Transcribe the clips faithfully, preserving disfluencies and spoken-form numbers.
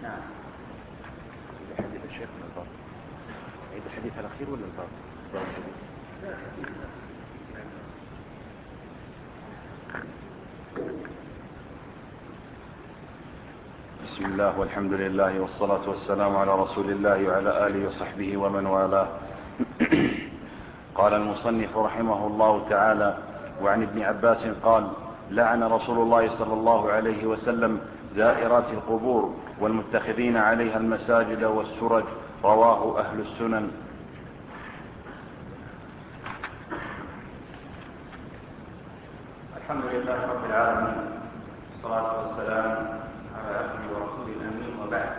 نعم. حديث الشيخ ولا الباب؟ عيد الحديث الأخير ولا الباب؟ لا حديث. بسم الله والحمد لله والصلاة والسلام على رسول الله وعلى آله وصحبه ومن والاه. قال المصنف رحمه الله تعالى: وعن ابن عباس قال: لعن رسول الله صلى الله عليه وسلم زائرات القبور والمتخذين عليها المساجد والسرج. رواه أهل السنن. الحمد لله رب العالمين، والصلاة والسلام على عبده ورسوله الأمين، وبعد.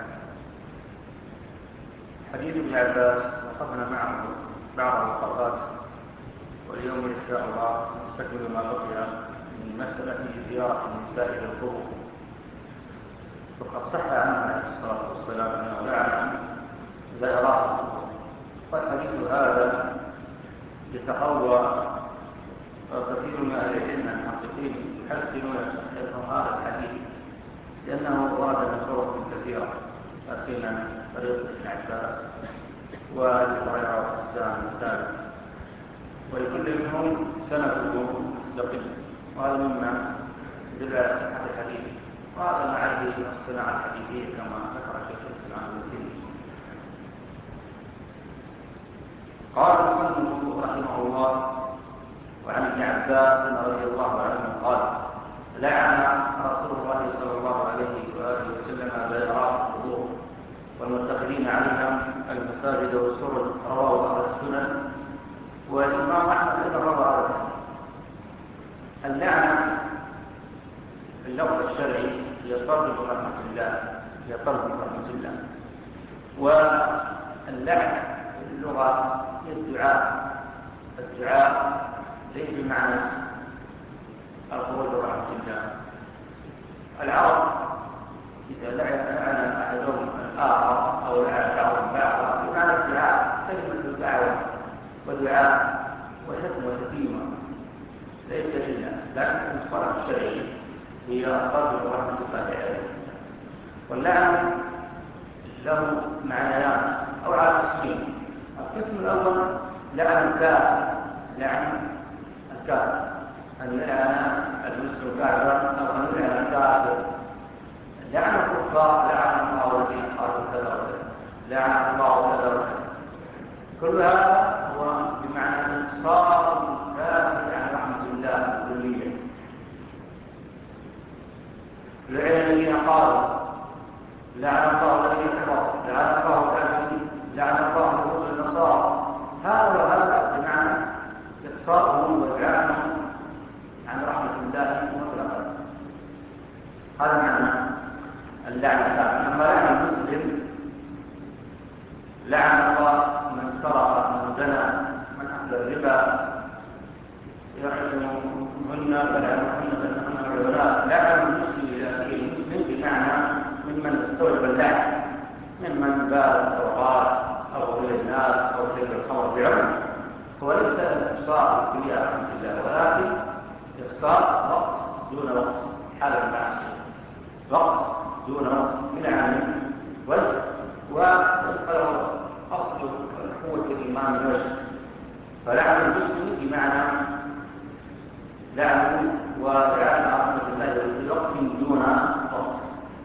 حديث ابن عباس وقفنا معه بعض الوقفات، واليوم إن شاء الله نستكمل ما بقي من مسألة زيارة النساء إلى القبور. وقد صح عنه عليه الصلاة والسلام أنه لعن زائرات القبور، والحديث هذا يتقوى كثير من أهل العلم المحققين يحسنون هذا الحديث، لأنه ورد من طرق كثيرة، أسئلة طريق ابن عباس وأبي هريرة وحسان وثابت، ولكل منهم سنده مستقل، وهذا مما يدل على صحة الحديث، وهذا ما عليه الصناعة الحديثية كما ذكر شيخ الإسلام ابن تيمية. قال المصنف رحمه الله: وعن ابن عباس رضي الله عنه قال: لعن رسول الله صلى الله عليه وآله وسلم زائرات القبور والمتخذين عليها المساجد والسرج. رواه أهل السنن، والإمام أحمد أيضا روى هذا الحديث. اللعنة في اللفظ الشرعي هي طرد رحمة الله، هي طرد رحمة الله، واللعنة في اللغة هي الدعاء. الدعاء ليس بمعنى الخروج برحمة الله. العرب إذا لعن أحدهم الآخر أو لعن بعضهم بعضا بمعنى الدعاء، كلمة الدعوة ودعاء وشتم وشتيمة ليس إلا، لكن المصطلح الشرعي هي الطرد برحمة الله عليه. واللعن له معنيان أو على قسمين. القسم الأول لعن الكافر، لعن الكافر، أن يلعن المسلم كافرا أو أن يلعن الكافر. لعن الكفار، لعن الله الذين قالوا كذا وكذا، لعن الله كذا وكذا. كل هذا هو بمعنى انصار الكافر عن رحمة الله الكلية. لعن الذين قالوا، لعن الله الذين كفروا، لعن الله الكافرين، لعن الله اليهود والنصارى. هذا وهذا بمعنى إقصاؤهم وإبعادهم عن رحمة الله مطلقا. هذا معنى اللعنة. أما لعن المسلم، لعن الله من سرق، من زنى، من أكل الربا، يعظمهن فلعنهن فإنهن عيونات. لعن المسلم إلى أخيه المسلم بمعنى ممن استوجب اللعن، ممن باع الطرقات أو غير الناس أو شرب الخمر بعمر. هو ليس إقصاء في رحمة الله، ولكن إقصاء وقت دون وقت، حال المعصية، وقت دون وقت من عام وجه، ويبقى أصل قوة الإيمان الوجه. فلعن المسلم بمعنى لعن ولعن رحمة الله في وقت دون وقت،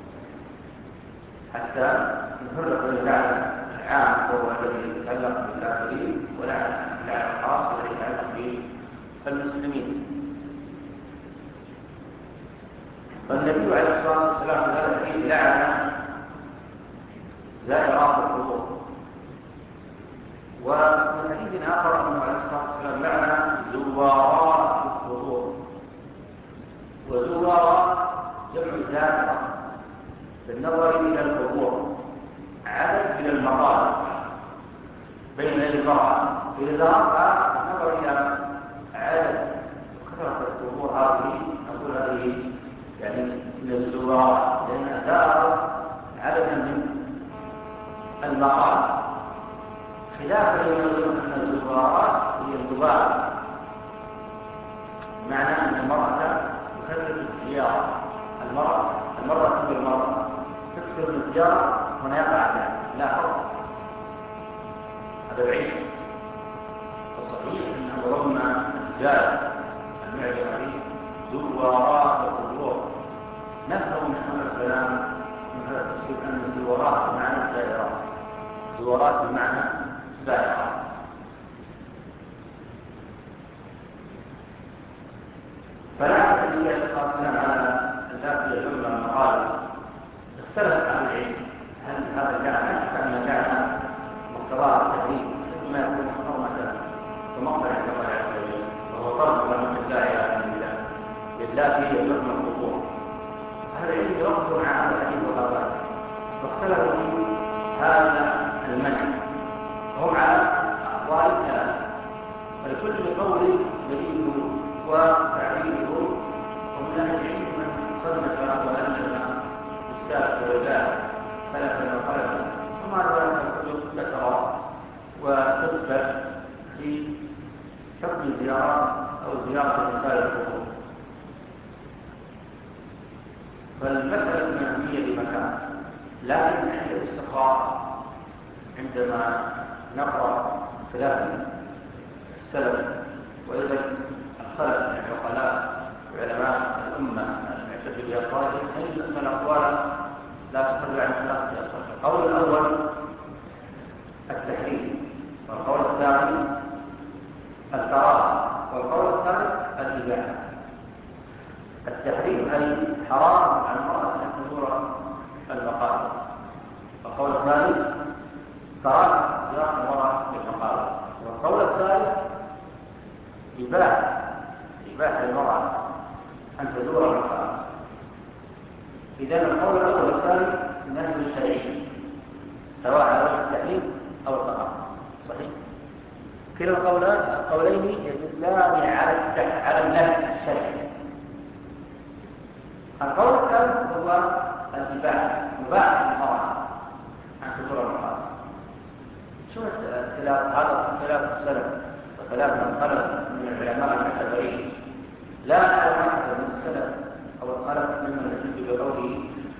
حتى نفرق بين اللعن العام وهو الذي يتعلق بالكافرين، ولعن اللعن الخاص الذي يتعلق بالمسلمين. فالنبي عليه الصلاة والسلام في هذا الحديث لعن زائرات القبور. وفي حديث آخر أنه عليه الصلاة والسلام لعن زوارات القبور. وزوارات جمع زائرة بالنظر إلى القبور، عدد من المقال بين المرأة إذا رفع النظر إلى عدد كثرة القبور هذه، نقول هذه يعني من الزوارات، لأنها زارت عددا من المقال، خلافا لما يقول أن الزوارات هي الدبار، بمعنى أن المرأة تكثر الزيارة. المرأة المرأة تكثر المرأة تكثر من الزيارة هنا يقع ذلك، لا فرق، هذا بعيد. الصحيح أنه رغم الزاد المعجمة به زوارات القبور، نفهم من هذا الكلام من هذا التفسير أن الزوارات بمعنى الزائرات، زوارات بمعنى زائرات. فلا أحد النبي صلى الله عليه وسلم على الناس يزورون المقابر. اختلف أهل العلم هل هذا جعل كأن جعل مقتضى التحريم ما يكون حرمة ومقطع الله عز وجل، وهو طلب من الداعي لله يزورون القبور. أهل العلم يوقفوا مع هذا الحديث والآثار واختلفوا في هذا المنع، وهم على أقوال ثلاثة، ولكل قول دليله وتعليله. ومن أهل العلم من صنف وأنزل السابق والباب سلفا وخلفا، وما رواية الكتب ذكر وتثبت في حكم الزيارات أو زيارة نساء القبور. فالمسألة منهية بمكان، لكن عند الاستقراء عندما نقرأ خلاف السلف وإذا الخلف من عقلاء وعلماء الأمة المعتبر بأقوالهم، أن الأقوال لا تخرج عن ثلاثة أقوال. القول الأول التحريم، والقول الثاني الكراهة، والقول الثالث الإباحة. التحريم أي حرام على المرأة أن تزور المقابر، والقول الثالث كراهة زيارة المرأة للمقابر، والقول الثالث إباحة إباحة للمرأة أن تزور المقابر. إذن القول الأول والثاني نهي شرعي سواء على وجه التحريم أو الكراهة، صحيح. كلا القولان القولين يدلان على على النهي الشرعي. القول الثالث هو الإباحة، مباح للمرأة أن تزور المقابر. شو خلاف هذا خلاف السلف وخلاف من خلف من العلماء المعتبرين؟ لا نعلم أحد من السلف أو الخلف ممن يجد بقوله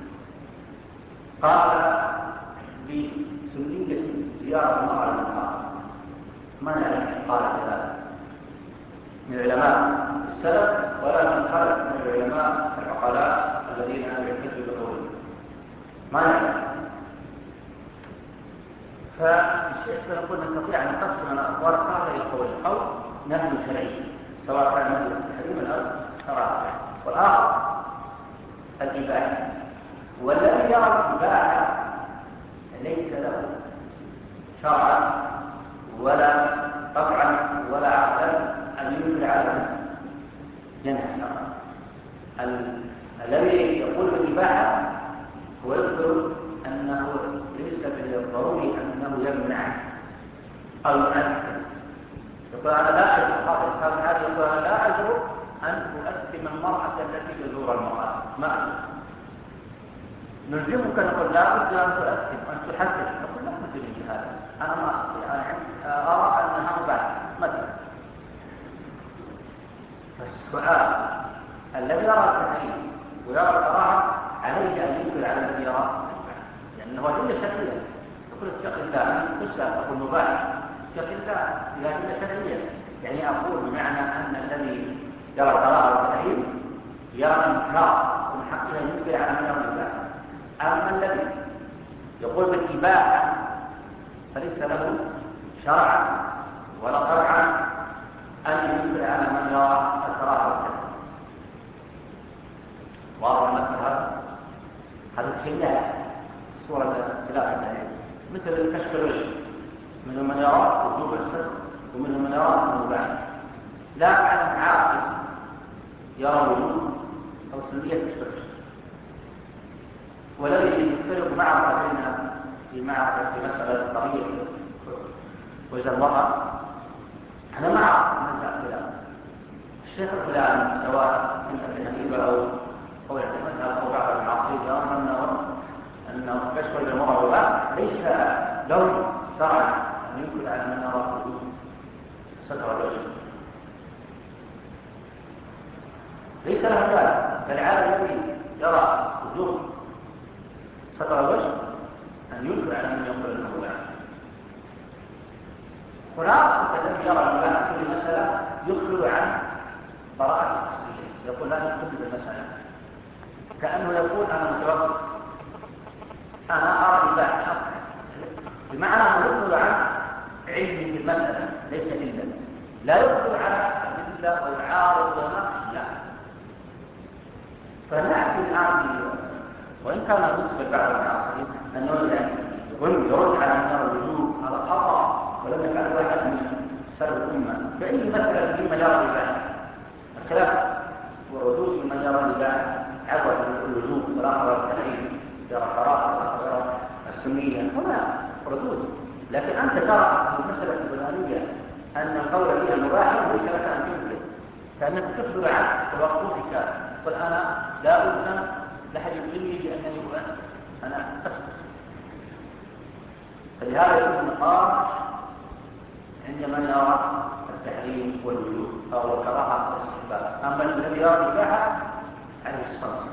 قال بسنية زيارة المرأة للمقابر، ما نعلم قال هذا من علماء السلف ولا من خلف من العلماء العقلاء الذين يحتجوا بقولهم، ما نعلم. فالشيء سنقول نستطيع أن نقسم الأقوال الثلاثة إلى قولين: أو نهي شرعي سواء كان نهي التحريم أو كراهة، والآخر الإباحة. والذي يرى الإباحة ليس له شرعا ولا طبعا ولا عقلا أن ينكر على جنح شرعا. الذي يقول بالإباحة هو يذكر أنه ليس بالضروري أنه يمنع أو يؤثم. يقول أنا لا أجر، هذا الإسلام هذا يقول أنا لا أجر أن أؤثم المرأة التي تزور المرأة، ما أجر. نلزمك نقول لا بد أن تؤثم وأن تحدث، نقول لا تلزمني بهذا، أنا ما أستطيع، أنا أرى أنها مباحة مثلا. فالسؤال الذي يرى التحريم ويرى الكراهة عليه أن ينكر على الذي يرى، لأنه أدلة شرعية. يقول اتق الله، أن تسأل تقول مباح، اتق الله إذا أدلة شرعية. يعني أقول بمعنى أن الذي يرى الكراهة والتحريم يرى إنكار ومن حقه أن ينكر على من يرى الإباحة. أما الذي يقول بالإباحة فليس له شرعا ولا طبعا أن ينكر على من يرى الكراهة والتحريم. واضح المثل هذا؟ هذا الخلاف صورة خلاف الدليل، مثل كشف الوجه، منهم من يرى وجوب الستر ومنهم من يرى المباح. لا أعلم عاقل يرى وجوب أو سنية كشف الوجه، والذي يختلف معه بين في معه في مسألة قضية وجه المرأة أنا معه من الخلاف. الشيخ الفلاني سواء من أبي حنيفة أو أو يعتمدها أو بعض المعاصرين يرون أنه أنه كشف المرأة مباح، ليس له شرعا أن ينكر على من يرى وجوب ستر الوجه، ليس له ذلك. فالعالم الذي يرى وجوب ستر الوجه أن ينكر على من يقول أنه مباح. هناك الذي يرى المباح في كل مسألة يخبر عن براءة الأصلية، يقول لا نقبل بالمسألة، كأنه يقول أنا متوقف، أنا أرى إباحة أصلا، بمعنى أنه يخبر عن علمي في المسألة ليس إلا، لا يخبر على الأدلة والعارض ونقش، لا. فنحكي الآن وإن كان بالنسبة لبعض المعاصرين أنه يعني يرد على أنه الوجوب على خطأ ولم يفعل واحد من سلف الأمة فأي مسألة مما يرى الإباحة الخلاف وردود من يرى الإباحة عوض الوجوب والآخر التحريم يرى الحرام والآخر يرى السنية، هنا ردود. لكن أنت ترى في المسألة الفلانية أن القول فيها مباح ليس لك أن تنكر، كأنك تخبر عن توقفك، قل أنا لا أذن لحد يقلني بأنني أؤمن، أنا أسكت. فلهذا يكون النقاش عندما يرى التحريم والوجوب أو الكراهة والاستحباب، أما الذي يرى الإباحة عليه الصمت.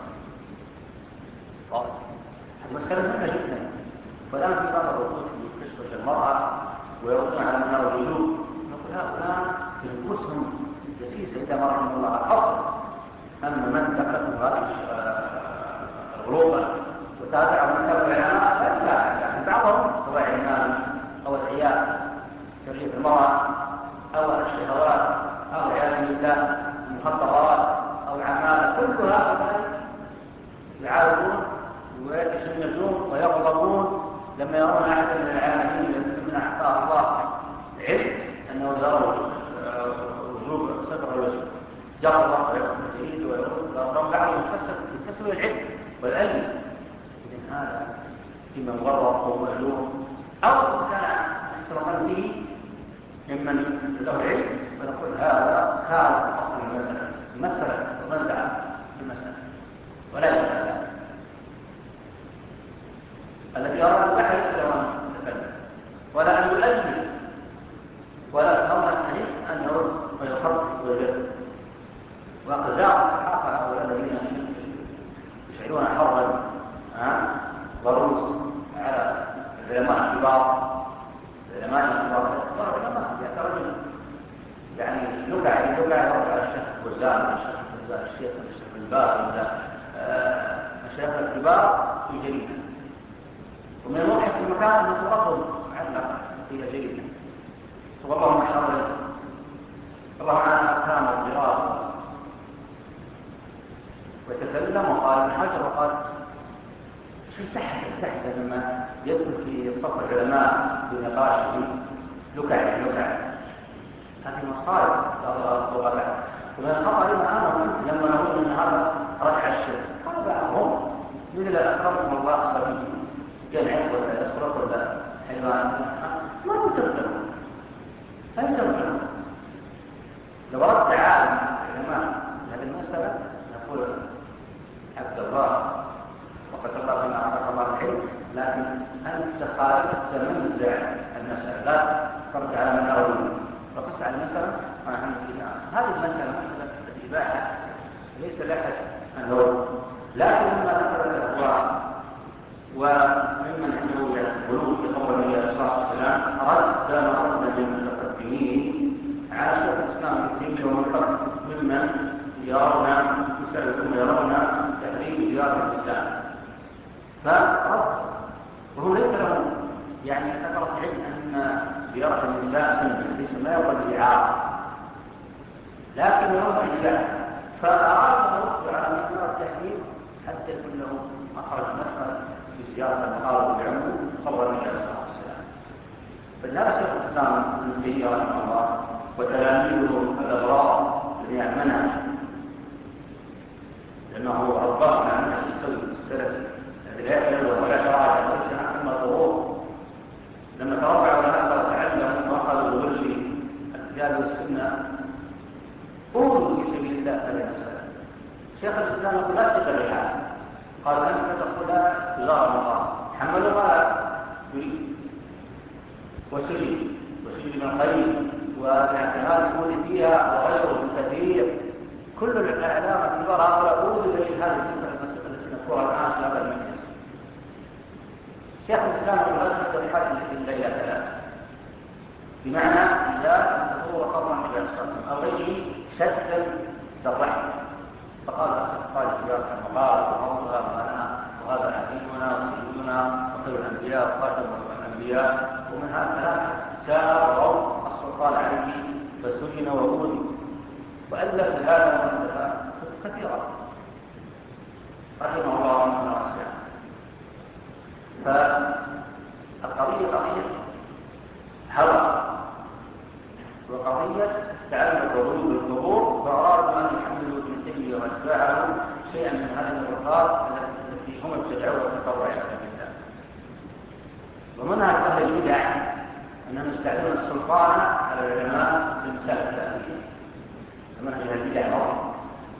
المسألة مهمة جدا. والآن في بعض الردود يكشف المرأة ويردون على من يرى الوجوب، نقول هؤلاء في نفوسهم دسيسة إذا ما رحمه الله الأصل. أما من دخلت هذه الغلوبة وتابع من تابع العلماء فلا، يعني بعضهم سواء علمان أو العيال ترجيح المرأة أو الشهوات أو عيال بالله المخدرات أو عمالة، كل هؤلاء يعارضون ويتشنجون ويغضبون لما يرون أحد من العالمين من أعطاه الله علم أنه يرى وجوب ستر الوجه يغضب ويغضب الجديد ويغضب رب بعضهم يكتسب العلم والعلم. إذن هذا فيما مغرق ومألوم أو كان أحسن به ممن له علم، ونقول هذا خارج أصل المسألة مسألة ومنزع المسألة ولا يفعل. الذي يرى البحر ليس له أن يتكلم ولا أن يؤلف ولا أمر الحديث أن يرد ويخرج ويجد. وقزاع الصحافة هؤلاء الذين يشعرون حرا ضروس على العلماء الكبار، العلماء الكبار العلماء يترجم يعني نكع نكع يرد على الشيخ الوزان الشيخ الوزان الشيخ الشيخ الباز ولا الشيخ الكبار في جريدة، ومن المضحك في المكان أن صورتهم معلقة هي جيدة، والله ما شاء الله الله عنها أركان الدراسة، وتكلم وقال من حجر وقال شو تحت تحت لما يدخل في صف العلماء بنقاشهم لكع لكع هذه مصائب وغباء. ومن الخطأ لما أنا لما نقول أن هذا رجع الشرك هذا هم من اللي أكرمهم الله سبيل ينعق ولا يسرق ولا حيوان ما يتمكنون لا يتمكنون. لو رد عالم العلماء هذه المسألة نقول عبد الله وقد الله بما أعطاك الله العلم، لكن أنت خالف تمنزع المسألة لا ترد على من يرونه وقص على المسألة ونحن فيها. هذه المسألة مسألة الإباحة ليس لأحد أن يرد، لكن لما ذكرت الأهواء وممن عنده الغلو في قول النبي عليه الصلاه والسلام رد ما رد من المتقدمين على شيخ الاسلام ابن تيميه ومن ممن يرون يسالون يرون تحريم زياره النساء، فرد وهو ليس له يعني كثره علم ان زياره النساء سنه ليس ما يقول بالاعاره، لكن يرون الاباحه، فاراد ان يرد على من يرى التحريم حتى يكون له مخرج مسألة في زيارة المقالب بعموم قبل النبي عليه الصلاة والسلام. فلهذا شيخ الإسلام ابن تيمية رحمه الله وتلاميذه الأبرار جميع منهج، لأنه رباه على منهج السلف الذي لا يتلوى ولا شرائع وليس عنه ظهور. لما تربع على هذا وتعلم وأخذوا بوجه الكتاب والسنة قولوا في سبيل الله هذه المسألة. شيخ الإسلام يقول لا ثقة لهذا، قال أنت تقول لا تزار المقام، حملوا ما يريد وسجن وسجن من القيم والاعتماد يقول فيها وغيره كثير. كل الإعلام الكبار هؤلاء أولوا إلى هذه المسألة التي نذكرها الآن في هذا المجلس، شيخ الإسلام يقول هذا الحد إلا إلى ثلاثة، بمعنى إذا هو قطعا في أساسهم أو غيره شدا بالرحم، فقال قال سياق المقال وهذا معنا وهذا حبيبنا وسيدنا وخير الأنبياء وخاتم الأنبياء، ومن هذا الكلام جاء وروى السلطان عليه فسجن وأولي وألف هذا المنتهى كثيرا رحمه الله رحمه واسعا. فالقضية قضية هوى وقضية تعلق الغلو بالقبور، فأرادوا أن يحملوا ابن تيمية وأتباعه شيئا من هذه الرقاب التي هم ابتدعوا وتطوعوا إلى الله. ومنها أهل البدع أنهم يستعملون السلطان على العلماء في مسائل التأويل، منهج أهل البدع مرة،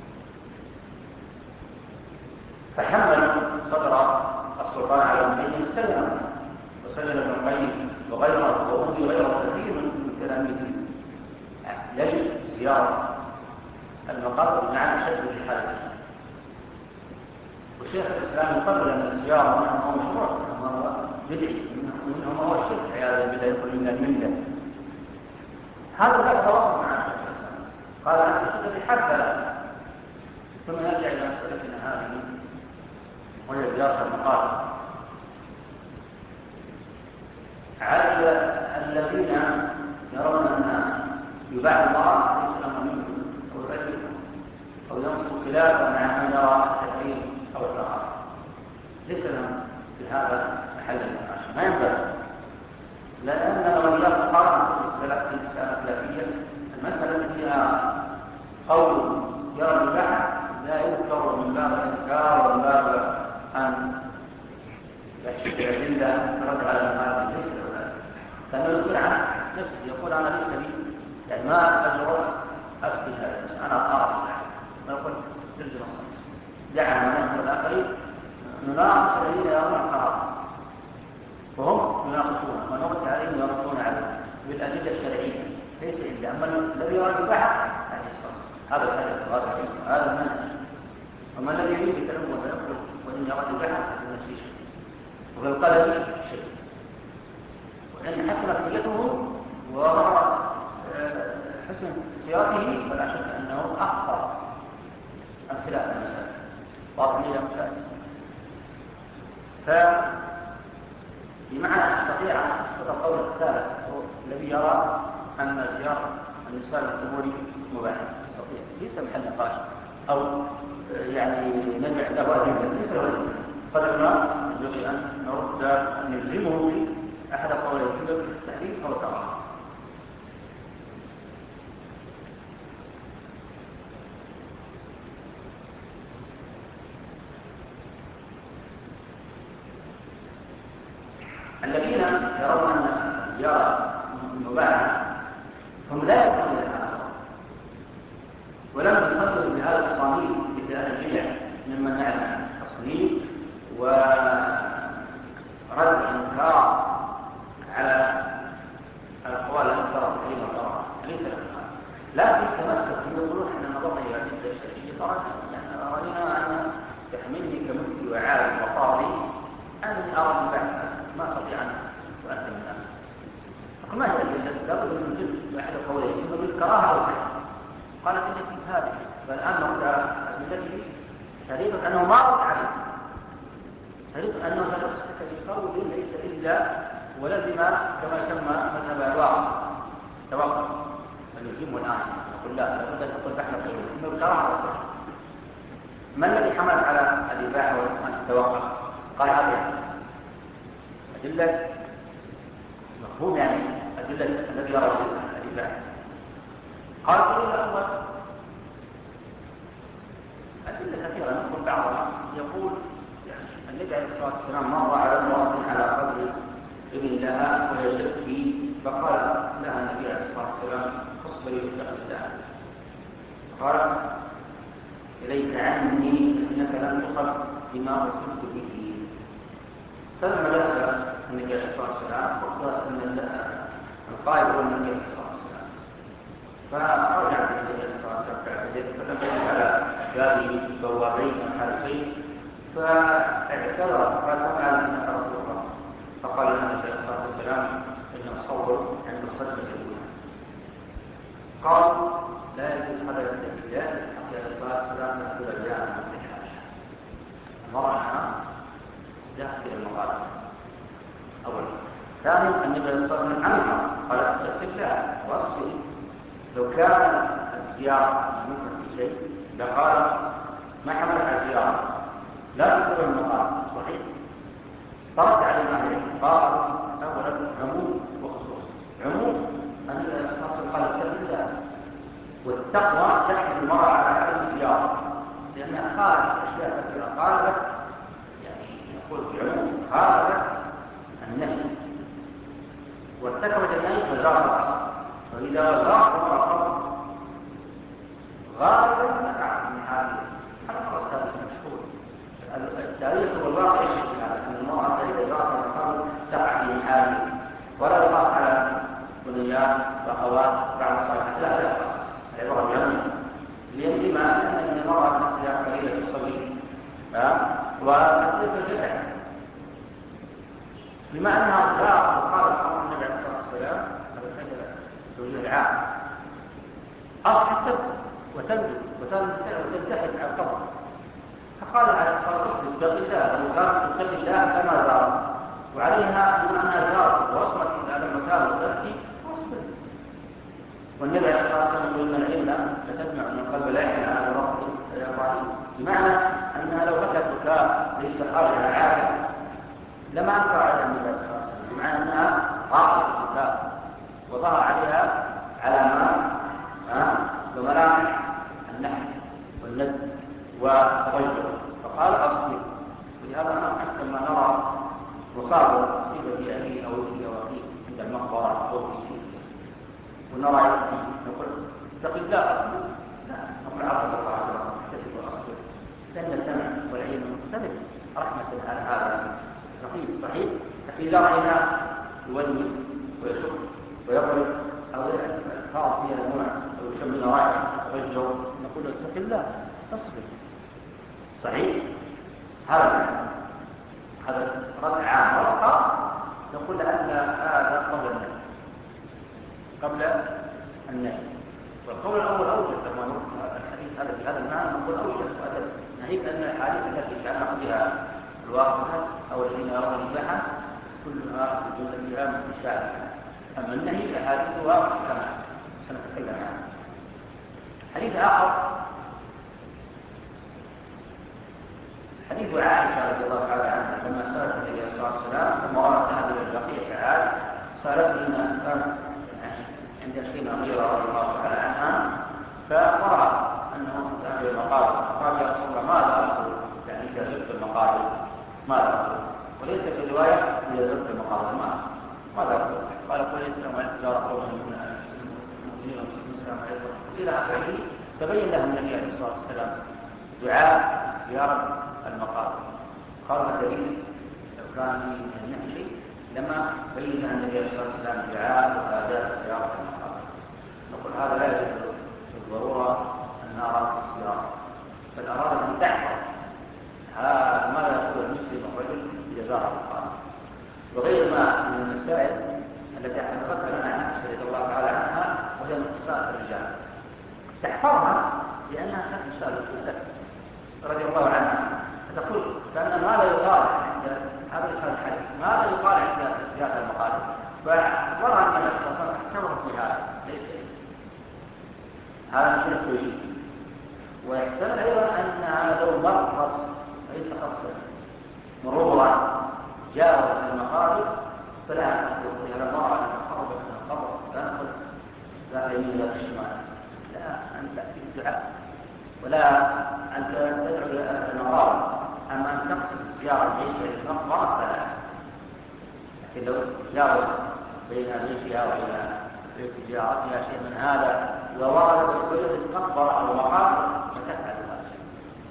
فحملوا صدر السلطان على ابن تيمية سلم وسلم ابن القيم وغيره وأوذي غيره كثير من تلاميذه. يجب زيارة المقابر بمعنى شد في حالته، وشيخ الإسلام يقرر أن الزيارة منهم هو مشروع منهم هو بدعي منهم هو الشرك عياذا بالله يقول من الملة. هذا لا يتوقف مع شيخ الإسلام، قال أنت شد في حالته. ثم نرجع إلى مسألتنا هذه وهي زيارة المقابر. على الذين يرون أن يباع الله ليس لهم منهم أو يؤدبهم أو ينصر خلافا مع من يرى التحريم أو الكراهة، ليس لهم في هذا محل النقاش، ما ينبغي، لأن لو يقال قارن في المسألة الخلافية المسألة فيها قول يرى البحث لا يذكر من باب الإنكار ومن باب أن يحشد الأدلة رد على المقابل، ليس له ذلك، كانه يقول عن نفسه يقول أنا ليس لي يعني ما أجرؤ أفتي هذا، أنا أعرف ما يقول تلزم الصمت، دعنا نحن الآخرين نناقش الذين يرون القرار وهم يناقشون ونرد عليهم يردون عليهم بالأدلة الشرعية، ليس إلا أما الذي يرى البحث يعني الصمت، هذا الحدث وهذا العلم هذا المنهج. وما الذي يريد يتلون ويقول وإن يرى البحث فإن شيء وفي القلب شيء، وإن حسنت نيته وظهر حسن سياقه فلا شك أنه أخطر الخلاف المسألة باطنية مسألة. فبمعنى أستطيع أن أسقط القول الثالث الذي يرى أن زيارة النساء القبور مباحة، أستطيع ليس محل نقاش أو يعني نجع له أدلة، ليس له أدلة، قدر ما ينبغي أن نرد أن نلزمه في أحد قوليه في التحريم أو الكراهة. الذين يرون أن الزيارة مباحة هم لا يكونون لها ولم يصلوا بهذا الصميم مثل هذا البدع ممن نعلم التصنيف ورد الإنكار على الأقوال التي ترى في الكراهة، ليس لها، لكن تمسك يقولون أن نضطي الأدلة الشرعية طرد، يعني رأينا أن تحملني كمفتي وعالم وقاضي أنني أرى البحث ما أستطيع أن أؤثر الناس. فما هي الأدلة؟ لابد من جد أحد قولين إما بالكراهة أو الكراهة. قالت التي هذه، فالآن نرجع أدلته شريط أنه ما رد عليه، شريط أنه تمسك بقول ليس إلا ولزم كما يسمى مذهب الواقع توقف فنلزمه الآن نقول لا لابد أن نقول نحن قولين إما بالكراهة أو الكراهة. ما الذي حمل على الإباحة وأن تتوقف؟ قال هذه أدلة مفهوم يعني أدلة الذي يرى الإباحة. قال الدليل الأول أدلة كثيرة نقول بعضها يقول يعني النبي عليه الصلاة والسلام مر على امرأة على قبر ابن لها وهي تبكي فقال لها النبي عليه الصلاة والسلام اصبري واتقي الله، قال إليك عني إنك لم تصب بما أصبت به. فلما ذهب النبي عليه الصلاة والسلام أخبر أن القائد هو النبي عليه الصلاة والسلام، فرجع النبي عليه الصلاة والسلام فلما على جاره بوابين الحارسين فاعتذر قال تعالى إنك رسول الله فقال لنا النبي عليه الصلاة والسلام إنه صور عند الصدمة الأولى. قال لا يجوز هذا التهديدات حتى عليه الصلاة والسلام يأخذ الرجال من الحاجة. المرأة داخل المقابل أولا. ثانيا النبي عليه الصلاة والسلام عنها قال اتق الله واصبر. لو كان الزيارة ممكن في شيء لقال ما حمل على الزيارة لا تكون المقابل صحيح. طرد على المعنى قال أولا عموم وخصوص. عموم أن الأشخاص قال اتق الله، والتقوى تحمل المرأة على عدم الزيارة لأنها خارج أشياء كثيرة خارجت، يعني نقول في عموم خارجت النهي، وارتكبت النهي فزارها. وإذا زارت المرأة غالبا نقع من هذه حرمت هذه المشهور. التاريخ والواقع يشهد هذا أن المرأة إذا زارت المرأة تقع في حال ولا يقاس على بنيات واخوات بعد الصلاه، لا لا يقاس عباره بيمين لان ما ان المراه نفسها قليله تصلي وتلك الجزع بما انها زارت وقال امر النبي عليه الصلاه والسلام هذا سجل التوجيه العام اصبحت تبكي وتنزل وتنتحل على القبر، فقال عليه الصلاه والسلام اتق الله. لو كانت تتقي الله كما زارت وعليها بما انها زارت ووصلت الى المكان وتبكي واصبر. والنبي عليه الصلاه والسلام يقول ان العلم لتجمع من القلب لا يحمل على ربه ابراهيم، بمعنى انها لو بكت بكاء ليس خارجها عاده لما انكر عليها النبي عليه الصلاه والسلام، بمعنى انها راقت البكاء وظهر عليها علامات وملامح النحل والند والتغير، فقال اصبر. ولهذا نحن لما نرى مصاب مصيبه في اهله او ابنه او اخيه عند المقبره او في ونرى يبكي نقول اتق الله اصبر، لا نقول عفوا الله عز وجل احتسب واصبر، لان السمع والعلم مختلف رحمه على هذا رحيم صحيح. فاذا راينا يولي ويشق ويضرب او الفاظ فيها نوع او يسمى رائحه تغير نقول اتق الله اصبر صحيح. هذا هذا رد عام وآخر نقول أن هذا قبل النهي قبل النهي والقول الأول أوجد كما الحديث هذا في هذا المعنى نقول أوجد وأدب نهيك أن الحديث التي تعلق بها الواقعة أو الذين يرون الإباحة كلها الجملة فيها متشابهة، أما النهي أحاديثها كما سنتكلم عنه. حديث آخر حديث عائشة رضي الله تعالى عنها لما سألت النبي صلى الله عليه وسلم ثم رأت هذه البقية عائشة سألته إن كان عند السيدة غيرة رضي الله تعالى عنها فرأى أنه كان في المقابر قال يا رسول الله ماذا أقول يعني إذا زرت المقابر ماذا أقول؟ وليس في رواية إذا زرت المقابر ماذا أقول؟ قال قل السلام عليكم يا رسول الله المؤمنين والمسلمين السلام عليكم إلى آخره. تبين له النبي عليه الصلاة والسلام دعاء زيارة المقابر. قال دليل لو كان فيه النهي شيء لما بين النبي عليه الصلاه والسلام دعاء وآداب زيارة المقابر. نقول هذا لا يجوز بالضروره ان نرى الزيارة، بل اراد ان تحفظ هذا ماذا يقول المسلم الرجل اذا زار المقابر. وغير ما من المسائل التي حدثتها لنا عائشة رضي الله تعالى عنها وهي من خصائص الرجال تحفظها لانها كانت مسألة رضي الله عنها تقول كأن ماذا يقال عند هذا يسأل الحديث ماذا يقال عند زيارة المقابر، فأخبرها أن الرسول اعتبر في هذا ليس هذا من التوجيه. ويحتمل أيضا أنها لو مرت ليس خاصة مرورا جاوز المقابر فلا نقول لها المرأة المقربة من القبر لا نقول لا يمين ولا الشمال، لا أن تأتي بالدعاء ولا أن تدعو المقابر. أما أن تقصد زيارة بيتها للمقبرة فلا، لكن لو جاوز بين بيتها وبين بيت زيارتها شيء من هذا وورد بوجود المقبرة أو المقابر فتفعل هذا الشيء.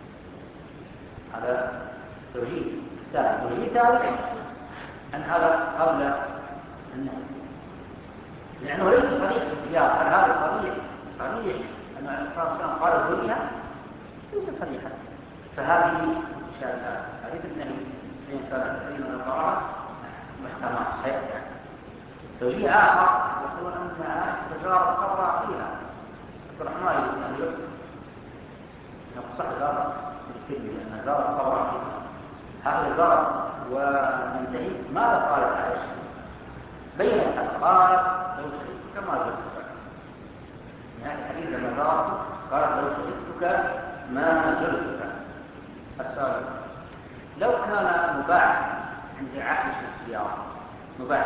هذا توجيه ثالث. توجيه ثالث أن هذا قبل النهي لأنه ليس صريح في الزيارة، هل هذا صريح صريح أن الإسلام قال الدنيا ليس صريحا، فهذه متشابهات. حديث النهي في إنسان الكريم من القراءة محكمات سيئة. توجيه آخر يقول أن عائشة زارت قبر أخيها عبد الرحمن بن أبي نقصح زارت بالكلمة أنها زارت قبر أخيها. هذا زارت وننتهي ماذا قالت عائشة؟ بينت قالت لو شهدتك ما زرتك. يعني الحديث لما زارت قالت لو شهدتك ما زرتك. السؤال لو كان مباح عند عائشة الزيارة مباح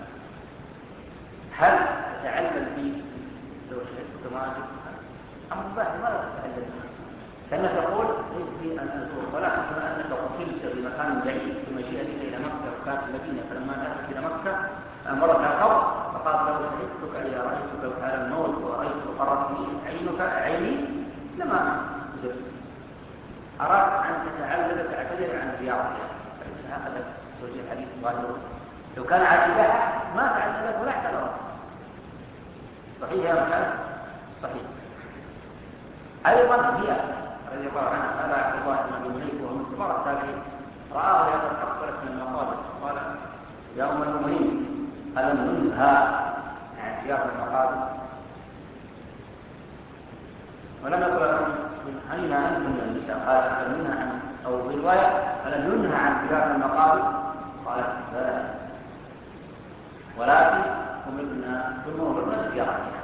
هل تتعلل به لو شهدتك ما زرتك أم مباح ماذا تتعلل به؟ كما تقول ليس لي أن أزور ولكن كما أنك قتلت بمكان بعيد ثم جئت إلى مكة وكانت المدينة فلما ذهبت إلى مكة مرت على القبر فقال لو شهدتك إذا رأيتك على الموت ورأيت قرتني عينك عيني لما زرت. أردت أن تتعلل تعتذر عن زيارتها فليس هذا توجيه الحديث ظاهره. لو كان عاجبها ما تعللت ولا اعتذرت. صحيح يا مكان؟ صحيح. أيضا هي رضي الله عنها سأل عبد الله بن أبي مليك وهو من كبار التابعين رآه يتحقق من المقابر قال يا أم المؤمنين ألم ننهى عن زيارة المقابر؟ ولم يقل أين أنتم يا النساء؟ قال ألم ننهى عن أو في رواية ألم ننهى عن زيارة المقابر؟ قالت لا ولكن أمرنا ثم أمرنا بزيارتها.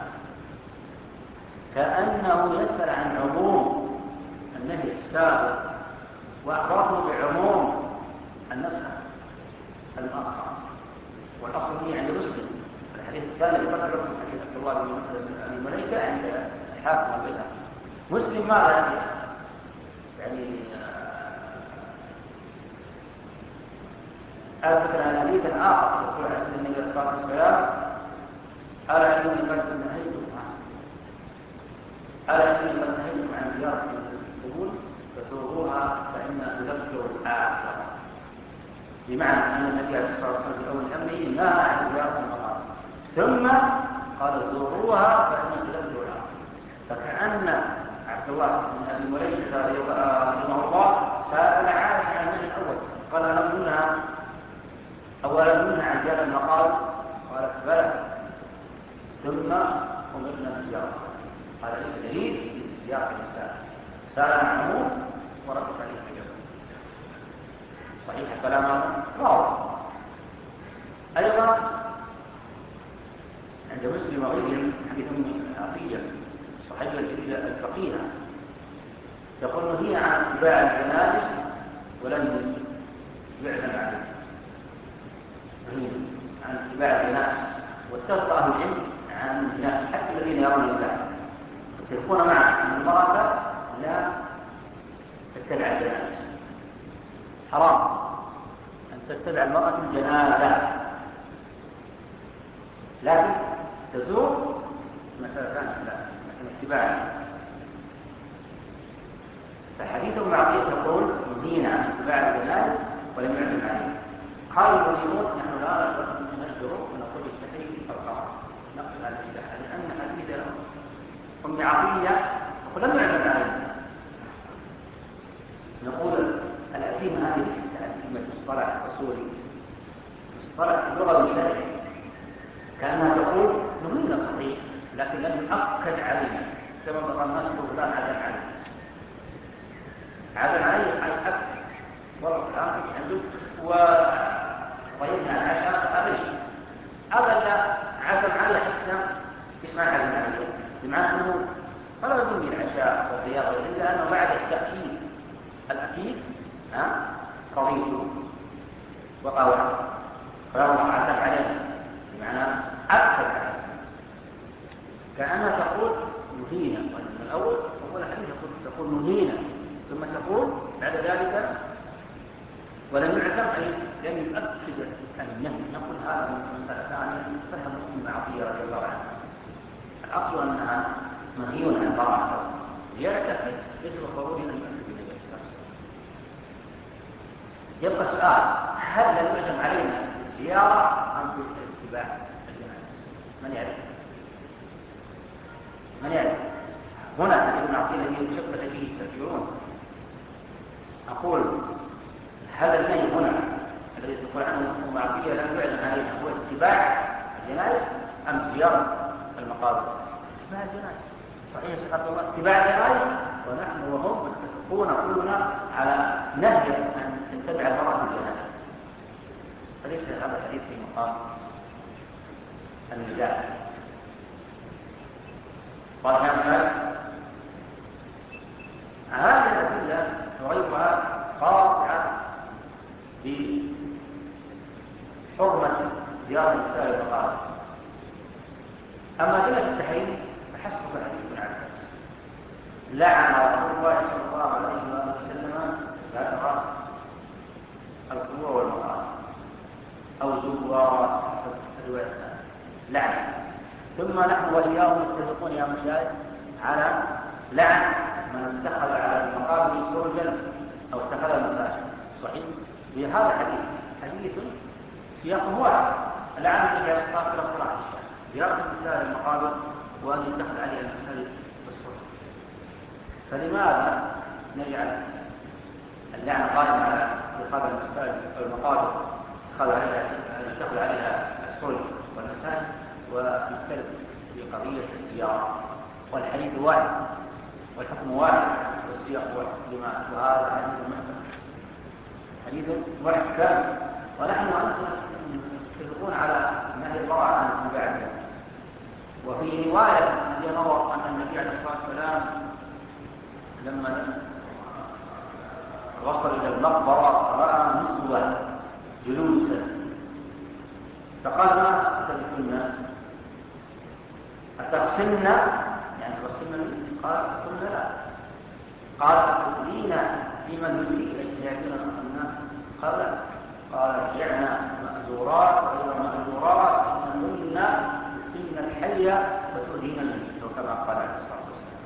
كأنه يسأل عن عموم النهي السابق وأخبره بعموم النسخ المؤخر. والأصل فيه عند مسلم الحديث الثاني ذكر لكم حديث عبد الله بن مليكة عند الحاكم والبيهقي. مسلم ماذا يعني؟ يعني أذكر عن حديث آخر يقول عن النبي صلى الله عليه وسلم ألا إني قد نهيتكم ألا إني قد نهيتكم عن زيارة القبور فزوروها فإن تذكر الآخرة. بمعنى أن النبي عليه الصلاة والسلام في أول أمره نهى عن زيارة المقابر ثم قال زوروها فإن تذكر الآخرة. فكأن عبد الله بن أبي مليكة رحمه الله سأل عائشة عن النهي الأول قال لم ننهى أولا ننهى عن زيارة المقابر؟ قالت بلى ثم أمرنا بالزيارة. هذا ليس دليل في زيارة النساء. سأل عن عموم ورد عليه الجواب. صحيح كلامه واضح. أيضا عند مسلم وغيرهم حديث عطية صحيحة الفقيهة تقول هي عن اتباع الجنائز ولم يعزم عليه. هي عن اتباع الجنائز واتفق أهل العلم عن الجنائز حتى الذين يرون الله يتفقون معه أن المرأة لا تتبع الجنائز. حرام أن تتبع المرأة الجنازة لكن تزور مسألة ثانية لا لكن اتباعها. فحديث ابن عطية تقول نهينا عن اتباع الجنائز ولم يعزم عليه. قالوا المؤمنون نحن لا ننشر ونقول التحريم الفرقان نقل على الإباحة لأن حديث أم عطية ولم يعزم عليه. نقول الأثيمة هذه ليست أثيمة الصلاة الرسولي الصلاة اللغة الشرعية كأنها تقول نهينا صحيح لكن لم يؤكد علينا كما بقى الناس فلان عزم عليه عزم عليه عن أكد والله الآن عنده وضيبنا العشاء أبيش أبدا عزم عليه حتى اسمع عزم عليه بمعنى أنه فلا يظن العشاء والضيافة إلا أنه بعد التأكيد الأكيد ها رضيت وقوى فهو عزم عليه بمعنى أكد عليه كأنها تقول نهينا من الأول تقول الحديث تقول نهينا ثم تقول بعد ذلك ولم يعزم أي لم يؤكد النهي. نقول هذا من مسألة ثانية فهم ابن عطية رضي الله عنه. الأصل أنها منهي عن طاعة زيادة التأكيد ليس بالضروري أن يؤكد النبي صلى الله عليه وسلم. يبقى السؤال هل لم يعزم علينا بالزيارة أم بالاتباع الجنائز؟ من يعرف؟ من يعرف؟ هنا ابن عطية الذي شبه فيه تفكيرون أقول هذا النهي هنا الذي تقول عنه المعافية لم يعلن عليها هو اتباع الجنائز أم زيارة المقابر؟ اتباع الجنائز. صحيح سقط الله اتباع الجنائز، ونحن وهم متفقون كلنا على نهي أن تتبع المرأة الجنائز. فليس هذا الحديث في مقام النزاع. قال هذا هذه الأدلة وغيرها قاطعة بحرمة زيارة نساء المقابر. أما أدلة التحريم فحسب حديث ابن عباس لعن رسول الله صلى الله عليه وسلم زائرات القبور والمقابر أو زوار الرواية لعن. ثم نحن وإياهم متفقون يا مشايخ على لعن من اتخذ على المقابر سرجا أو اتخذ المساجد. صحيح؟ بهذا حديث حديث سياقه واحد، لعن النبي عليه الصلاة والسلام صلاة الشام زيارة النساء المقابر وأن يتخذ عليها المساجد والسرج. فلماذا نجعل اللعن قائم على اتخاذ المساجد أو المقابر اتخذ عليها يتخذ عليها السرج والمساجد ونختلف في قضية الزيارة؟ والحديث واحد والحكم واحد والسياق واحد. لماذا؟ وهذا حديث محكم حديث محكم ونحن متفقون على نهي المرأة عن اتباعه. وفي رواية الذي روى أن النبي عليه الصلاة والسلام لما وصل إلى المقبرة رأى نسوة جلوسا فقال ما أتبكن أتغسلن يعني غسلن؟ قال قلنا لا. قال أتدرين بمن يدري أجسادنا الناس؟ قال لا. قال رجعنا مأزورات غير مأزورات إنهن إن الحية وتؤذين الميت كما قال عليه الصلاة والسلام.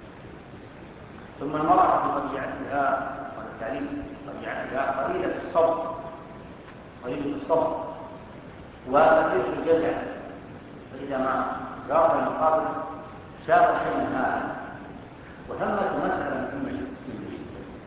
ثم المرأة بطبيعتها والتعليم بطبيعتها قليلة الصبر قليلة الصبر وكثير الجزع، فإذا ما زارت المقابر شاب شيء من هذا. وثمة مسألة مهمة جدا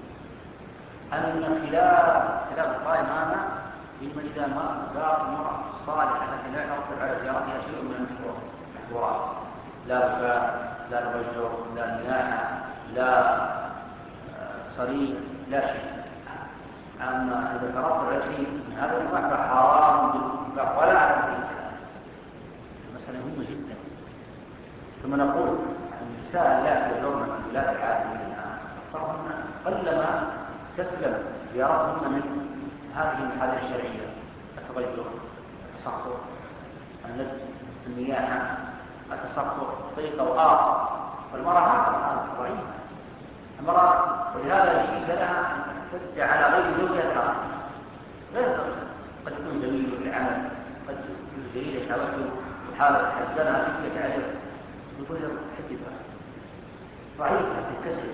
أن خلاف خلاف القائم هذا فيما إذا ما زار المرأة الصالحة التي لا يترتب على زيارتها شيء من المحظورات، لا بكاء لا تغير لا نياحة لا صريخ لا شيء. أما إذا ترتب على شيء من هذا النوع فحرام بالاتفاق ولا على مسألة مهمة جدا. ثم نقول النساء لا يزورن في بلاد العالمين الآن فهن قلما تسلم زيارتهن من هذه المحاذير الشرعية: التغير، التسخط، النزل، النياحة، التسخط، طريقة وآخر. والمرأة هذا ضعيفة المرأة، ولهذا يجوز لها أن تدعي على غير زوجها غير زوجها. قد يكون زميله في العمل، قد يكون زميله شاورته وحاول تحسنها فكرة عليه يقول له حدثها ضعيفة تتكسر.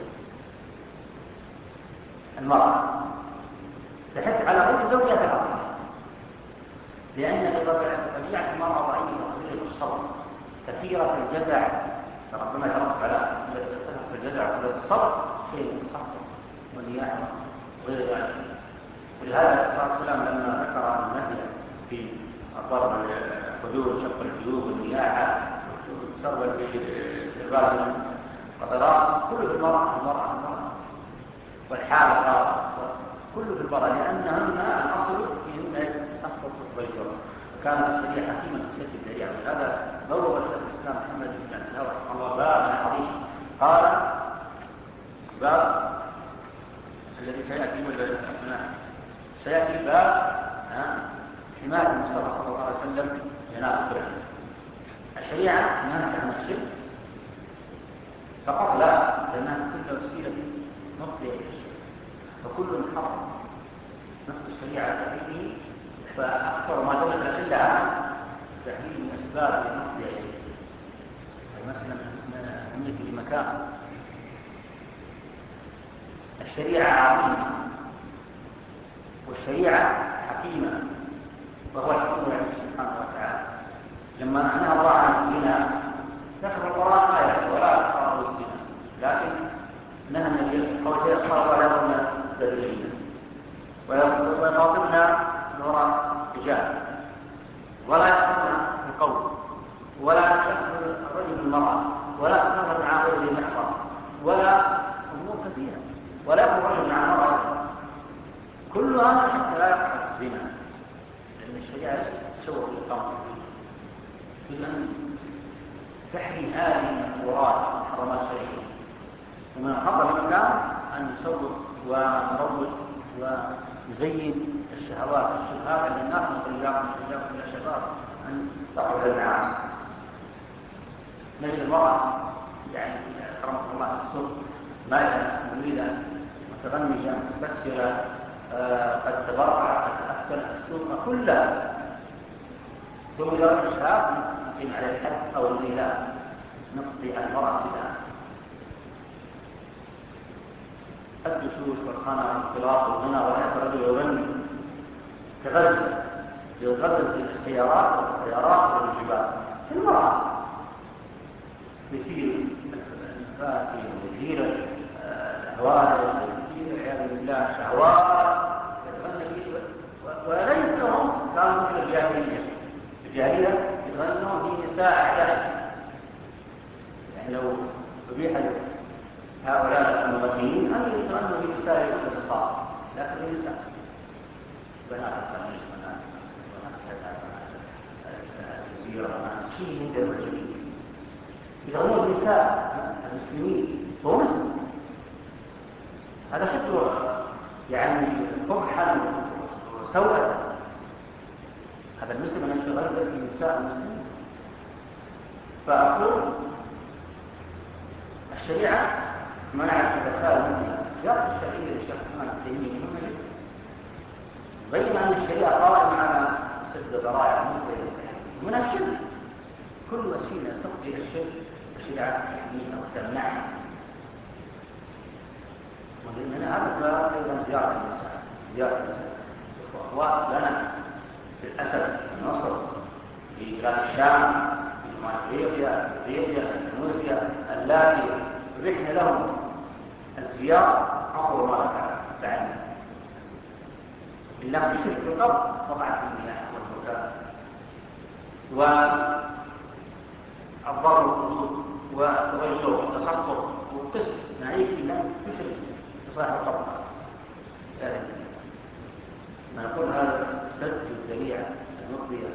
المرأة تحث على غير زوجها تحقق، لأن طبيعة المرأة ضعيفة قليلة الصبر كثيرة الجزع، فربما يترتب على الجزع وقلة الصبر شيء من الصبر والنياحة وغير ذلك. ولهذا الرسول صلى الله عليه وسلم لما ذكر النهي في ضرب الحدود شق الجيوب والنياحة سرب الإرباط والقطرات كله في المرأة المرأة المرأة والحالة كله في المرأة، لأنهن الأصل فيهن سقط والجرى. كانت الشريعة حكيمة في سد الذريعة. وهذا بوّب الشيخ الإسلام محمد بن عبد الوهاب رحمه الله باب عظيم قال باب الذي سيأتي ولا سيأتي باب حماية المصطفى صلى الله عليه وسلم جناب القرآن. الشريعة نهت عن الشرك فقط لا، لأنها كل وسيلة نقضي إلى الشرك، فكل حرم نص الشريعة تحريمه، فأكثر ما دلت إلا على تحريم أسباب لنقضي إلى الشرك. المسألة أهمية بمكان. الشريعة عظيمة والشريعة حكيمة، وهو الحكم لله سبحانه وتعالى. لما نهى الله عن الزنا ذكر القرآن آية ولا تقربوا الزنا، لكن نهى النبي قال شيء قال ولا تقربوا الزنا ويخاطبنا ولا يأخذنا بقول، ولا يأخذ الرجل المرأة، ولا يتصرف مع غير المحرم، ولا أمور كثيرة، ولا يأخذ الرجل مع المرأة. كل هذا حتى لا يقع الزنا، لأن الشريعة تسوى في القمر إذن تحري هذه المحظورات محرمات الشريعة. ومن خطر الإسلام أن نسوق ونروج ونزين الشهوات الشبهات عند الناس من إياكم من الشباب أن تأخذ المعاصي. نجد المرأة يعني كرمة الله في السوق مائلة مريدة متغمجة مكسرة آه قد تبرع قد أحسن السوق كلها، ثم يرى الشاب نقيم عليه الحد أو الإله نقضي المرأة بها. الدشوش والخنا والاختلاط والغنى ورأيت الرجل يغني كغزل يغزل في السيارات والسيارات والجبال. المرأة مثير الفاتي ومثير الأهوال ومثير عياذ بالله الشهوات يتغنى وليس لهم كانوا مثل الجاهلية. الجاهلية يتغنون في نساء أعدائهم، يعني لو أبيح هؤلاء المغنيين أن يتغنوا في نساء النصارى، لكن النساء بنات الخميس بنات بنات الجزيرة بنات شيء من ذلك الجميل يتغنون في نساء المسلمين هو مسلم. هذا شكله يعني قبحا وسوءا. هذا المسلم أن يتغنى في نساء المسلمين. فأقول الشريعة منعت الرسائل منها سياق الشرعية للشيخ محمد التيمي مهمة جدا. بين أن الشريعة قائمة على سد الذرائع من الشرك. كل وسيلة تفضي إلى الشرك الشريعة تحميها وتمنعها. ومن هذا أيضا زيارة النساء زيارة النساء ولنا للأسف مصر في بلاد الشام في شمال افريقيا افريقيا اندونيسيا اللاتي رحنا لهم الزيارة أقوى ما فعلنا إلا في شرك القبر طبعا المياه والبكاء والضرر والحدود والتغير والتصفر والقس نعيش إلا في شرك صاحب القبر. ما نقول هذا سد الذريعة المفضية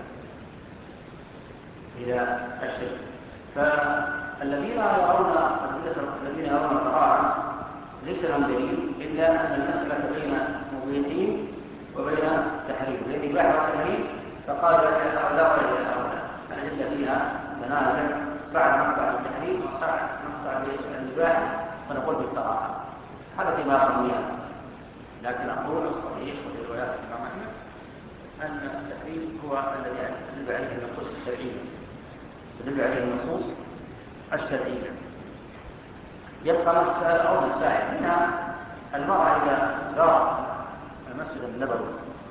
إلى الشرك. فالذين يرون الذين يرون القراءة ليس لهم دليل إلا أن المسألة بين مبيحين وبين تحريم، بين إباحة وتحريم فقال هؤلاء وإلى هؤلاء الأدلة فيها تنازع صعد مقطع التحريم وصعد مقطع الإباحة فنقول بالقراءة هذا فيما يرميها. لكن أقول الصحيح ولروايات الإمام أحمد أن التحريم هو الذي تدل عليه النصوص الشرعية تدل عليه النصوص الشرعية. يبقى مسألة أو مسائل منها المرأة إذا زارت المسجد النبوي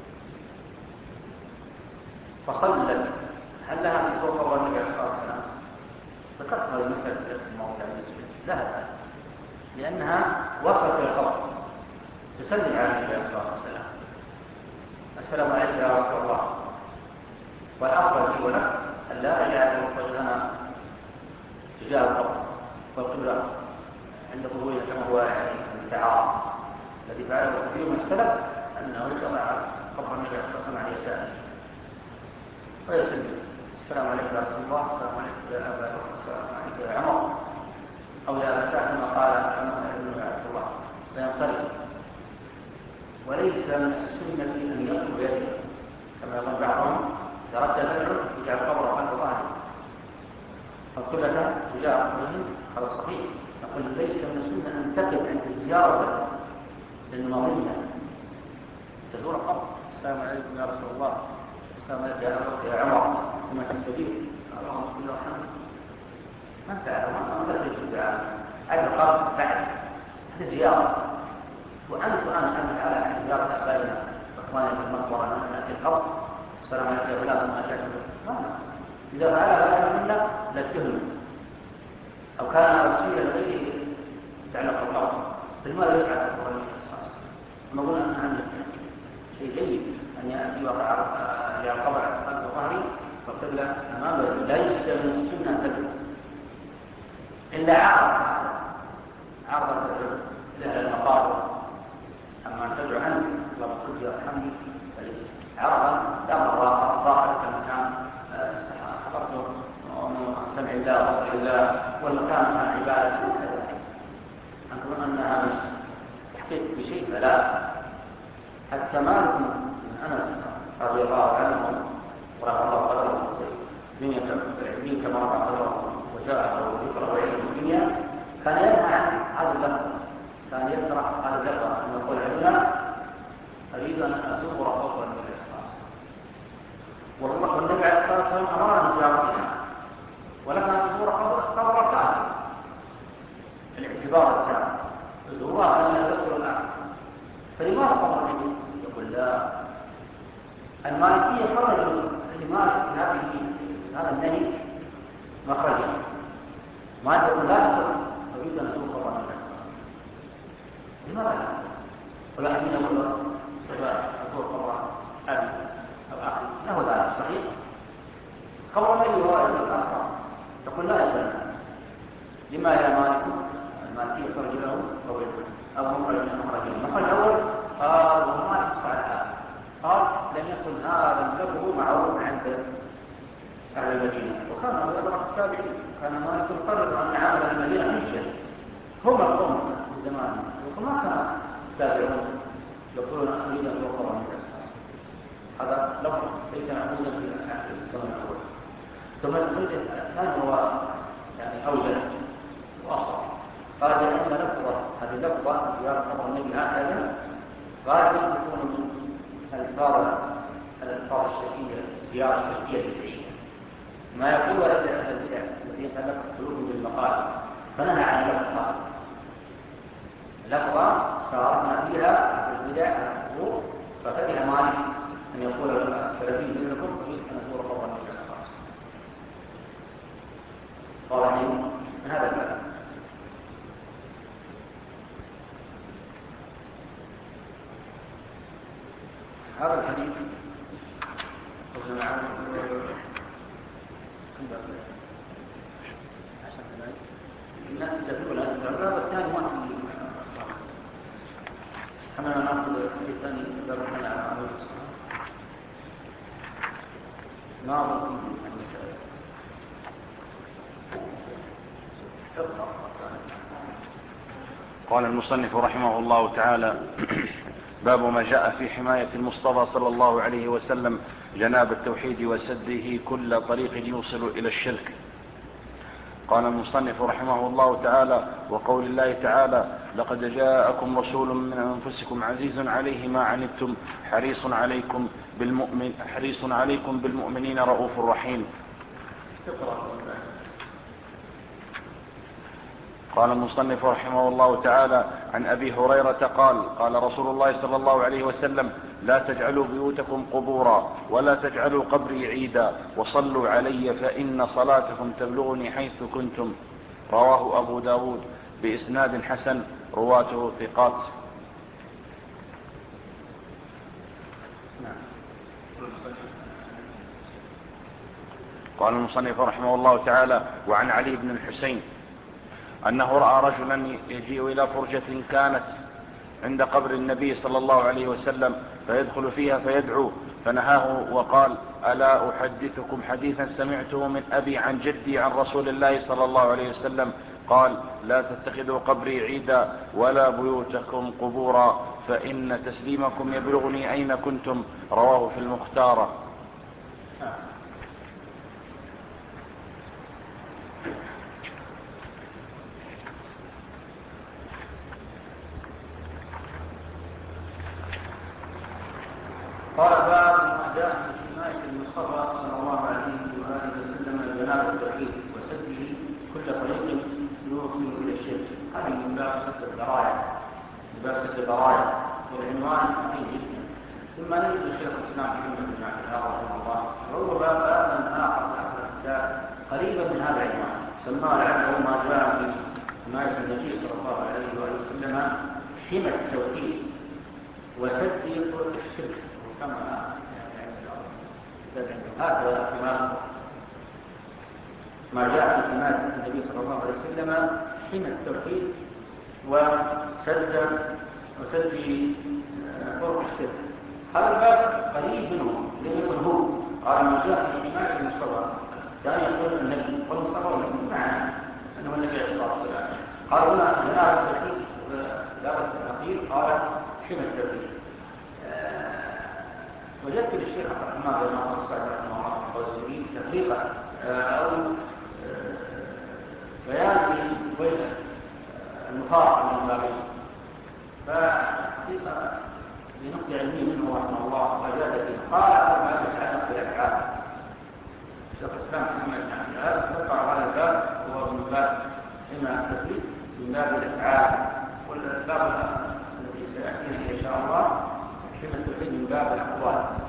فصلت هل لها أن تتوضأ والنبي عليه الصلاة والسلام؟ ذكرت هذه المسألة في درس الموضوع المسجد لها لأنها وقفت في القبر تسلم على النبي عليه الصلاة والسلام السلام عليك يا رسول الله. والأفضل لي ولك أن لا أجعل وجهنا تجاه القبر والقبلة عند قبولنا كما هو التعارض الذي فعله كثير من السلف أنه يضع قبر النبي عليه الصلاة والسلام على يساره ويسلم السلام عليك يا رسول الله السلام عليك يا أبا بكر السلام عليك يا عمر أو يا أبا سعد كما قال ابن عبد الله فينصرف. وليس من السنة أن يطلب يده كما يقول بعضهم تردد العلم يجعل قبره خلف ظهره فالقبلة تجاه قبره على الصحيح. نقول ليس من السنة أن تقف عند الزيارة للمظلة تزور القبر السلام عليكم يا رسول الله السلام عليك يا أبا يا عمر كما تستجيب اللهم صل وسلم ما فعل ما تخرج الدعاء هذا القبر بعد هذه زيارة. وأنت وأنا أنت على زيارة أبائنا وإخواننا في المقبرة أن نأتي القبر السلام عليك يا فلان ما أتاكم إذا فعلها هذا منا لتهم أو كان وسيلة لغيره تعلق القبر بالماذا يفعل القرآن الصالح. نقول أن هذا شيء جيد أن يأتي وقع إلى القبر خلف ظهري فقبلة أمام لا يجزم من السنة تدعو إلا عرض عرض تدعو إلى المقابر. أما أن تدعو عنك لما قلت يا حمدي فليس عرضا لا مرة ضاقت المكان حضرته سمع الله وصل الله والمكان كان عبادة أن تظن أنها تحقيق بشيء فلا. حتى مالك بن أنس رضي الله عنه ورحمه الله قدره الدنيا كما رفع قدره وجاءه وذكره وعلم الدنيا كان ينهى عن هذا اللفظ، كان يكره هذا اللفظ أن يقول عندنا أريد أن أزور قبر النبي صلى الله عليه وسلم، والله النبي عليه الصلاة والسلام أمرنا بزيارتها ولكن أن تزور قبر كافر الاعتبار التام زورها أن يذكر الآخر. فلماذا قبر النبي؟ يقول لا، المالكية خرجوا لمالك من هذه هذا النهي مخرجا ما يقول لا تقول أريد أن أزور قبر النبي. لماذا لا؟ ولكن يقول أزور قبر أبي أو أخي له ذلك صحيح. قبر النبي هو الآخر يقول لا يقول لما يا مالك؟ المالكية خرج له قول أو مخرج مخرج المخرج الأول قال وما يقص على هذا، قال لم يكن هذا اللفظ معروف عند أهل المدينة، وكان أبو أدرك التابعين كان مالك يقرر أن عامل المدينة حجة هم القوم في زمانه، وما كان التابعون يقولون أريد أن يوقر من الأسفل. هذا لفظ ليس معقولا في الزمن الأول. ثم الجزء الثاني هو يعني أوجد وأصل، قال لأن لفظة هذه اللفظة زيارة قبر النبي هكذا غالبا تكون من الألفاظ الألفاظ الشركية، الزيارة الشركية البدعية، ما يقول أهل البدع الذين تلقى قلوبهم بالمقال، فنهى عن اللفظة لفظة صارنا فيها في البدع الحقوق، فكره مالك أن يقول السلفي منكم أريد أن أزور قبر النبي صلى الله عليه وسلم. قال من هذا الباب. هذا الحديث وجماعة عشان كذلك الناس تقول الباب الثاني ما في حنا نأخذ الحديث الثاني الباب الثاني على عمل ناظر قال المصنف رحمه الله تعالى باب ما جاء في حماية المصطفى صلى الله عليه وسلم جناب التوحيد وسده كل طريق يوصل إلى الشرك. قال المصنف رحمه الله تعالى وقول الله تعالى لقد جاءكم رسول من أنفسكم عزيز عليه ما عنتم حريص عليكم بالمؤمن حريص عليكم بالمؤمنين رؤوف رحيم. قال المصنف رحمه الله تعالى عن أبي هريرة قال قال رسول الله صلى الله عليه وسلم لا تجعلوا بيوتكم قبورا ولا تجعلوا قبري عيدا وصلوا علي فإن صلاتكم تبلغني حيث كنتم. رواه أبو داود بإسناد حسن رواته ثقات. قال المصنف رحمه الله تعالى وعن علي بن الحسين أنه رأى رجلا يجيء إلى فرجة كانت عند قبر النبي صلى الله عليه وسلم فيدخل فيها فيدعو فنهاه وقال ألا أحدثكم حديثا سمعته من أبي عن جدي عن رسول الله صلى الله عليه وسلم قال لا تتخذوا قبري عيدا ولا بيوتكم قبورا فإن تسليمكم يبلغني أين كنتم. رواه في المختارة. قال باب ما جاء في حماية المصطفى صلى الله عليه وآله وسلم جناب التوحيد وسده كل طريق يوصل إلى الشرك. هذه من باب سد الذرائع من باب سد الذرائع والعنوان مهم جدا. ثم نجد الشيخ الإسلام محمد بن عبد الوهاب رحمه الله وهو باب آخر آخر الكتاب قريبا من هذا العنوان سماه لعله ما جاء في حماية النبي صلى الله عليه وآله وسلم حمى التوحيد وسد الشرك كما يعني هكذا كما ما جاء في حماية النبي صلى الله عليه وسلم حمى التوحيد وسد وسد طرق الشرك. هذا الباب قريب منه لم يكن هو قال ما جاء في حماية المصطفى كان يقول النبي والمصطفى والنبي معنى انه النبي عليه الصلاه والسلام قال هنا هنا التوحيد لا الاخير قال حمى التوحيد. وجدت للشيخ عبد الرحمن بن ناصر السعدي رحمه الله والسبيل تحقيقا او بيان وجه المفارقه من البابين، فحقيقه بنقطه علميه منه رحمه الله وجاد فيه قال هذا ما يتعلق بالافعال. شيخ الاسلام محمد بن عبد الوهاب ذكر هذا الباب هو من باب حمى التوحيد من باب الافعال، والباب الذي سياتينا ان شاء الله حمى التوحيد من باب الاقوال.